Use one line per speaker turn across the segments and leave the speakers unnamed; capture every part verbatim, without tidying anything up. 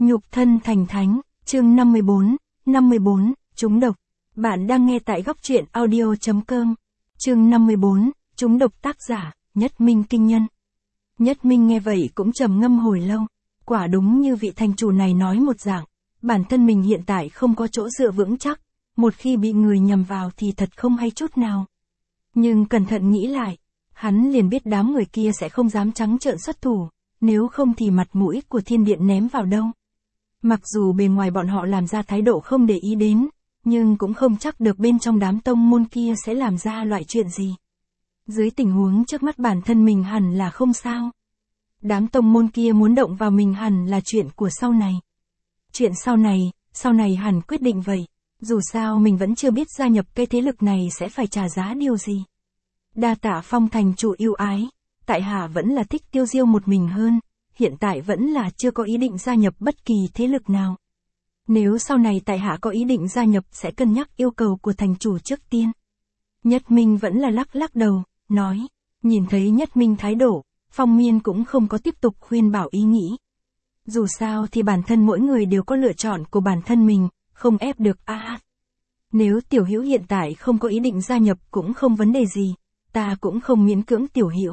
Nhục thân thành thánh, chương năm mươi bốn, năm mươi bốn, trúng độc. Bạn đang nghe tại góc truyện audio chấm com. Chương năm mươi bốn, trúng độc, tác giả, Nhất Minh Kinh Nhân. Nhất Minh nghe vậy cũng trầm ngâm hồi lâu. Quả đúng như vị thành chủ này nói một dạng, bản thân mình hiện tại không có chỗ dựa vững chắc, một khi bị người nhầm vào thì thật không hay chút nào. Nhưng cẩn thận nghĩ lại, hắn liền biết đám người kia sẽ không dám trắng trợn xuất thủ, nếu không thì mặt mũi của thiên điện ném vào đâu. Mặc dù bề ngoài bọn họ làm ra thái độ không để ý đến, nhưng cũng không chắc được bên trong đám tông môn kia sẽ làm ra loại chuyện gì. Dưới tình huống trước mắt bản thân mình hẳn là không sao. Đám tông môn kia muốn động vào mình hẳn là chuyện của sau này. Chuyện sau này, sau này hẳn quyết định vậy. Dù sao mình vẫn chưa biết gia nhập cái thế lực này sẽ phải trả giá điều gì. Đa tạ Phong thành chủ yêu ái, tại hạ vẫn là thích tiêu diêu một mình hơn, hiện tại vẫn là chưa có ý định gia nhập bất kỳ thế lực nào. Nếu sau này tại hạ có ý định gia nhập sẽ cân nhắc yêu cầu của thành chủ trước tiên. Nhất Minh vẫn là lắc lắc đầu, nói, nhìn thấy Nhất Minh thái độ, Phong Miên cũng không có tiếp tục khuyên bảo ý nghĩ. Dù sao thì bản thân mỗi người đều có lựa chọn của bản thân mình, không ép được a. À, nếu Tiểu Hữu hiện tại không có ý định gia nhập cũng không vấn đề gì, ta cũng không miễn cưỡng Tiểu Hữu.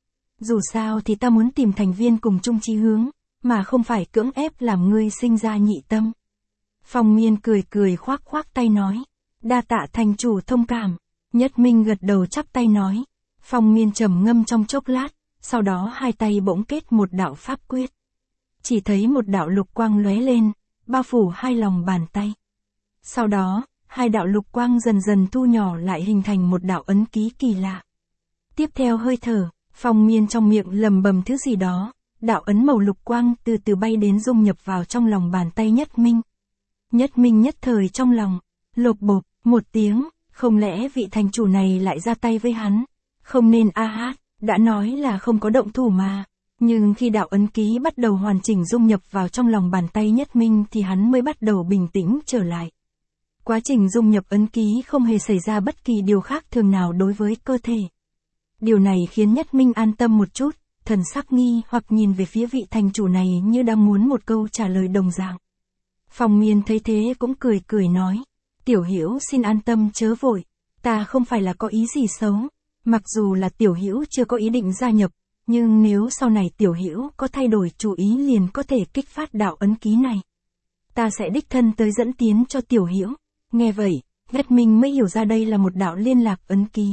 Dù sao thì ta muốn tìm thành viên cùng chung chí hướng, mà không phải cưỡng ép làm ngươi sinh ra nhị tâm. Phong Miên cười cười khoác khoác tay nói, đa tạ thành chủ thông cảm. Nhất Minh gật đầu chắp tay nói. Phong Miên trầm ngâm trong chốc lát, sau đó hai tay bỗng kết một đạo pháp quyết. Chỉ thấy một đạo lục quang lóe lên, bao phủ hai lòng bàn tay. Sau đó, hai đạo lục quang dần dần thu nhỏ lại hình thành một đạo ấn ký kỳ lạ. Tiếp theo hơi thở, Phong Miên trong miệng lầm bầm thứ gì đó, đạo ấn màu lục quang từ từ bay đến dung nhập vào trong lòng bàn tay Nhất Minh. Nhất Minh nhất thời trong lòng, lột bột, một tiếng, không lẽ vị thành chủ này lại ra tay với hắn? Không nên a hát, đã nói là không có động thủ mà. Nhưng khi đạo ấn ký bắt đầu hoàn chỉnh dung nhập vào trong lòng bàn tay Nhất Minh thì hắn mới bắt đầu bình tĩnh trở lại. Quá trình dung nhập ấn ký không hề xảy ra bất kỳ điều khác thường nào đối với cơ thể. Điều này khiến Nhất Minh an tâm một chút, thần sắc nghi hoặc nhìn về phía vị thành chủ này như đang muốn một câu trả lời đồng dạng. Phong Miên thấy thế cũng cười cười nói, Tiểu Hữu xin an tâm chớ vội, ta không phải là có ý gì xấu, mặc dù là Tiểu Hữu chưa có ý định gia nhập, nhưng nếu sau này Tiểu Hữu có thay đổi chủ ý liền có thể kích phát đạo ấn ký này. Ta sẽ đích thân tới dẫn tiến cho Tiểu Hữu. Nghe vậy, Nhất Minh mới hiểu ra đây là một đạo liên lạc ấn ký.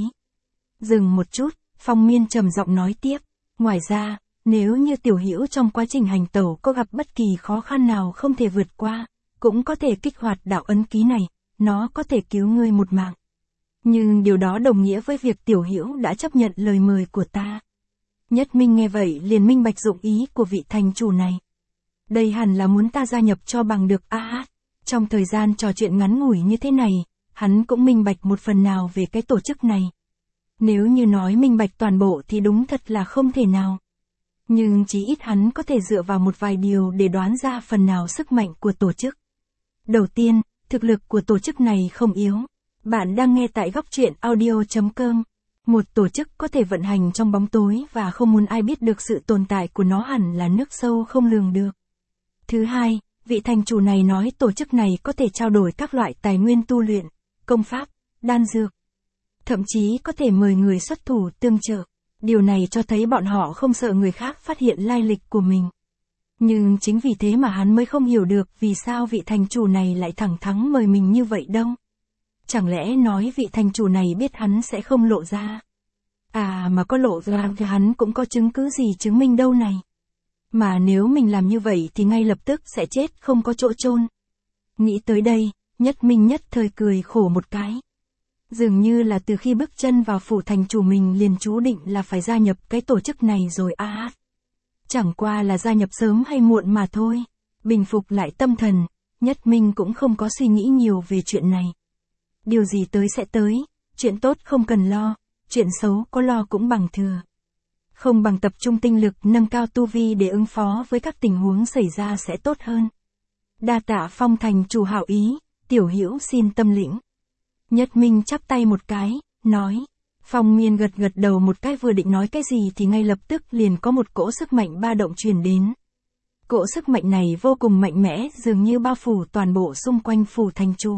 Dừng một chút, Phong Miên trầm giọng nói tiếp, ngoài ra, nếu như Tiểu Hữu trong quá trình hành tẩu có gặp bất kỳ khó khăn nào không thể vượt qua, cũng có thể kích hoạt đạo ấn ký này, nó có thể cứu ngươi một mạng. Nhưng điều đó đồng nghĩa với việc Tiểu Hữu đã chấp nhận lời mời của ta. Nhất Minh nghe vậy liền minh bạch dụng ý của vị thành chủ này. Đây hẳn là muốn ta gia nhập cho bằng được a à, trong thời gian trò chuyện ngắn ngủi như thế này, hắn cũng minh bạch một phần nào về cái tổ chức này. Nếu như nói minh bạch toàn bộ thì đúng thật là không thể nào. Nhưng chí ít hắn có thể dựa vào một vài điều để đoán ra phần nào sức mạnh của tổ chức. Đầu tiên, thực lực của tổ chức này không yếu. Bạn đang nghe tại góc truyện audio chấm com. Một tổ chức có thể vận hành trong bóng tối và không muốn ai biết được sự tồn tại của nó hẳn là nước sâu không lường được. Thứ hai, vị thành chủ này nói tổ chức này có thể trao đổi các loại tài nguyên tu luyện, công pháp, đan dược. Thậm chí có thể mời người xuất thủ tương trợ. Điều này cho thấy bọn họ không sợ người khác phát hiện lai lịch của mình. Nhưng chính vì thế mà hắn mới không hiểu được vì sao vị thành chủ này lại thẳng thắn mời mình như vậy đâu. Chẳng lẽ nói vị thành chủ này biết hắn sẽ không lộ ra? À mà có lộ ra thì hắn cũng có chứng cứ gì chứng minh đâu này. Mà nếu mình làm như vậy thì ngay lập tức sẽ chết không có chỗ chôn. Nghĩ tới đây, Nhất Minh nhất thời cười khổ một cái. Dường như là từ khi bước chân vào phủ thành chủ mình liền chú định là phải gia nhập cái tổ chức này rồi a à. Chẳng qua là gia nhập sớm hay muộn mà thôi. Bình phục lại tâm thần, Nhất Minh cũng không có suy nghĩ nhiều về chuyện này. Điều gì tới sẽ tới, chuyện tốt không cần lo, chuyện xấu có lo cũng bằng thừa. Không bằng tập trung tinh lực nâng cao tu vi để ứng phó với các tình huống xảy ra sẽ tốt hơn. Đa tạ Phong thành chủ hảo ý, Tiểu Hữu xin tâm lĩnh. Nhất Minh chắp tay một cái, nói. Phong Miên gật gật đầu một cái vừa định nói cái gì thì ngay lập tức liền có một cỗ sức mạnh ba động truyền đến. Cỗ sức mạnh này vô cùng mạnh mẽ dường như bao phủ toàn bộ xung quanh phủ thành chủ.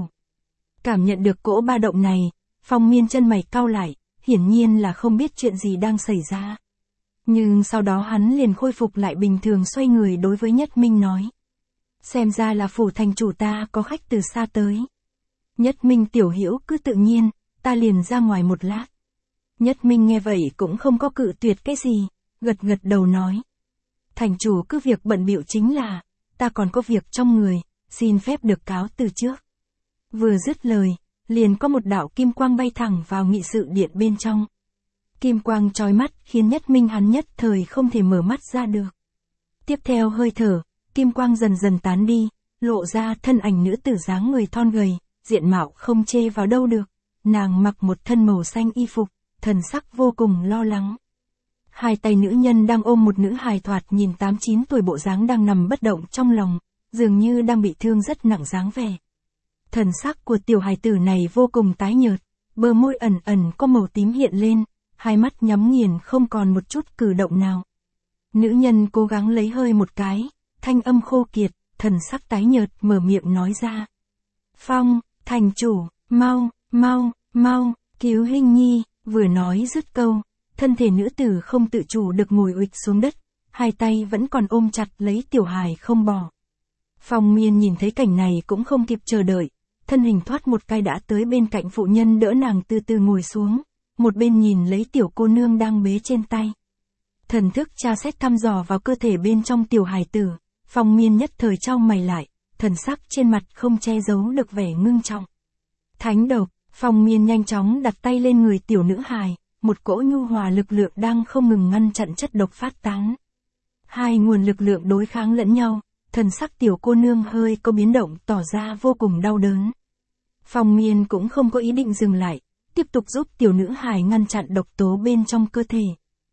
Cảm nhận được cỗ ba động này, Phong Miên chân mày cau lại, hiển nhiên là không biết chuyện gì đang xảy ra. Nhưng sau đó hắn liền khôi phục lại bình thường, xoay người đối với Nhất Minh nói. Xem ra là phủ thành chủ ta có khách từ xa tới. Nhất Minh tiểu hữu cứ tự nhiên, ta liền ra ngoài một lát. Nhất Minh nghe vậy cũng không có cự tuyệt cái gì, gật gật đầu nói. Thành chủ cứ việc bận bịu chính là, ta còn có việc trong người, xin phép được cáo từ trước. Vừa dứt lời, liền có một đạo kim quang bay thẳng vào nghị sự điện bên trong. Kim quang chói mắt khiến Nhất Minh hắn nhất thời không thể mở mắt ra được. Tiếp theo hơi thở, kim quang dần dần tán đi, lộ ra thân ảnh nữ tử dáng người thon gầy, diện mạo không chê vào đâu được. Nàng mặc một thân màu xanh y phục, thần sắc vô cùng lo lắng. Hai tay nữ nhân đang ôm một nữ hài thoạt nhìn tám chín tuổi bộ dáng đang nằm bất động trong lòng, dường như đang bị thương rất nặng dáng vẻ. Thần sắc của tiểu hài tử này vô cùng tái nhợt, bờ môi ẩn ẩn có màu tím hiện lên, hai mắt nhắm nghiền không còn một chút cử động nào. Nữ nhân cố gắng lấy hơi một cái, thanh âm khô kiệt, thần sắc tái nhợt mở miệng nói ra. Phong, thành chủ, mau, mau, mau, cứu Hinh Nhi, vừa nói dứt câu, thân thể nữ tử không tự chủ được ngồi uịch xuống đất, hai tay vẫn còn ôm chặt lấy tiểu hài không bỏ. Phong Miên nhìn thấy cảnh này cũng không kịp chờ đợi, thân hình thoát một cái đã tới bên cạnh phụ nhân đỡ nàng từ từ ngồi xuống, một bên nhìn lấy tiểu cô nương đang bế trên tay. Thần thức tra xét thăm dò vào cơ thể bên trong tiểu hài tử, Phong Miên nhất thời chau mày lại, thần sắc trên mặt không che giấu được vẻ ngưng trọng. Thánh độc, Phong Miên nhanh chóng đặt tay lên người tiểu nữ hài, một cỗ nhu hòa lực lượng đang không ngừng ngăn chặn chất độc phát tán. Hai nguồn lực lượng đối kháng lẫn nhau, thần sắc tiểu cô nương hơi có biến động tỏ ra vô cùng đau đớn. Phong Miên cũng không có ý định dừng lại, tiếp tục giúp tiểu nữ hài ngăn chặn độc tố bên trong cơ thể.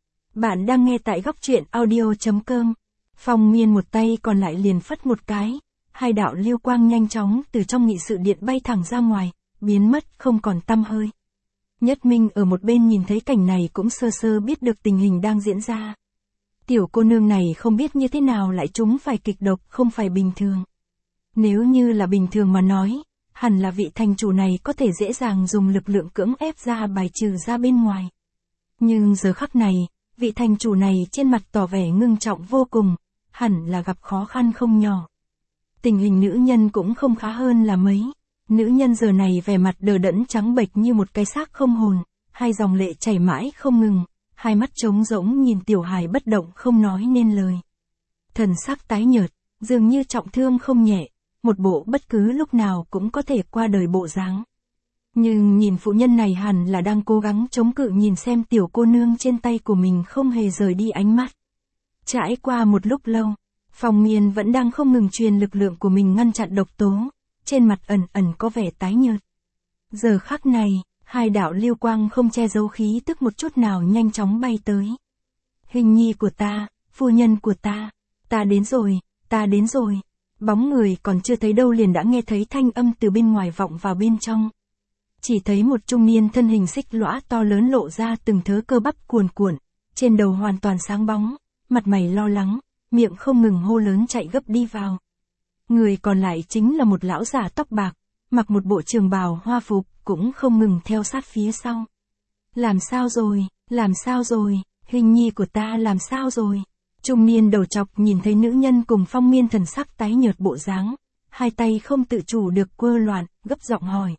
Bạn đang nghe tại góc truyện audio chấm com. Phong Miên một tay còn lại liền phất một cái, hai đạo lưu quang nhanh chóng từ trong nghị sự điện bay thẳng ra ngoài, biến mất không còn tăm hơi. Nhất Minh ở một bên nhìn thấy cảnh này cũng sơ sơ biết được tình hình đang diễn ra. Tiểu cô nương này không biết như thế nào lại trúng phải kịch độc không phải bình thường. Nếu như là bình thường mà nói, hẳn là vị thành chủ này có thể dễ dàng dùng lực lượng cưỡng ép ra bài trừ ra bên ngoài. Nhưng giờ khắc này, vị thành chủ này trên mặt tỏ vẻ ngưng trọng vô cùng, hẳn là gặp khó khăn không nhỏ. Tình hình nữ nhân cũng không khá hơn là mấy. Nữ nhân giờ này vẻ mặt đờ đẫn trắng bệch như một cái xác không hồn, hai dòng lệ chảy mãi không ngừng, hai mắt trống rỗng nhìn tiểu hài bất động không nói nên lời. Thần sắc tái nhợt, dường như trọng thương không nhẹ, một bộ bất cứ lúc nào cũng có thể qua đời bộ dáng. Nhưng nhìn phụ nhân này hẳn là đang cố gắng chống cự nhìn xem tiểu cô nương trên tay của mình không hề rời đi ánh mắt. Trải qua một lúc lâu, Phong Miên vẫn đang không ngừng truyền lực lượng của mình ngăn chặn độc tố, trên mặt ẩn ẩn có vẻ tái nhợt. Giờ khắc này, hai đạo lưu quang không che giấu khí tức một chút nào nhanh chóng bay tới. Hình nhi của ta, phu nhân của ta, ta đến rồi, ta đến rồi. Bóng người còn chưa thấy đâu liền đã nghe thấy thanh âm từ bên ngoài vọng vào bên trong. Chỉ thấy một trung niên thân hình xích lõa to lớn lộ ra từng thớ cơ bắp cuồn cuộn, trên đầu hoàn toàn sáng bóng, mặt mày lo lắng, miệng không ngừng hô lớn chạy gấp đi vào. Người còn lại chính là một lão giả tóc bạc, mặc một bộ trường bào hoa phục, cũng không ngừng theo sát phía sau. Làm sao rồi, làm sao rồi, Hình nhi của ta làm sao rồi? Trung niên đầu chọc nhìn thấy nữ nhân cùng Phong Miên thần sắc tái nhợt bộ dáng, hai tay không tự chủ được quơ loạn, gấp giọng hỏi.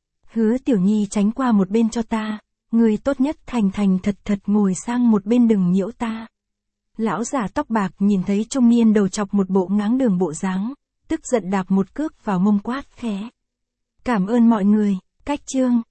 Hứa Tiểu Nhi tránh qua một bên cho ta, người tốt nhất thành thành thật thật ngồi sang một bên đừng nhiễu ta. Lão giả tóc bạc nhìn thấy trung niên đầu chọc một bộ ngáng đường bộ dáng, tức giận đạp một cước vào mông quát khẽ. Cảm ơn mọi người, cách chương.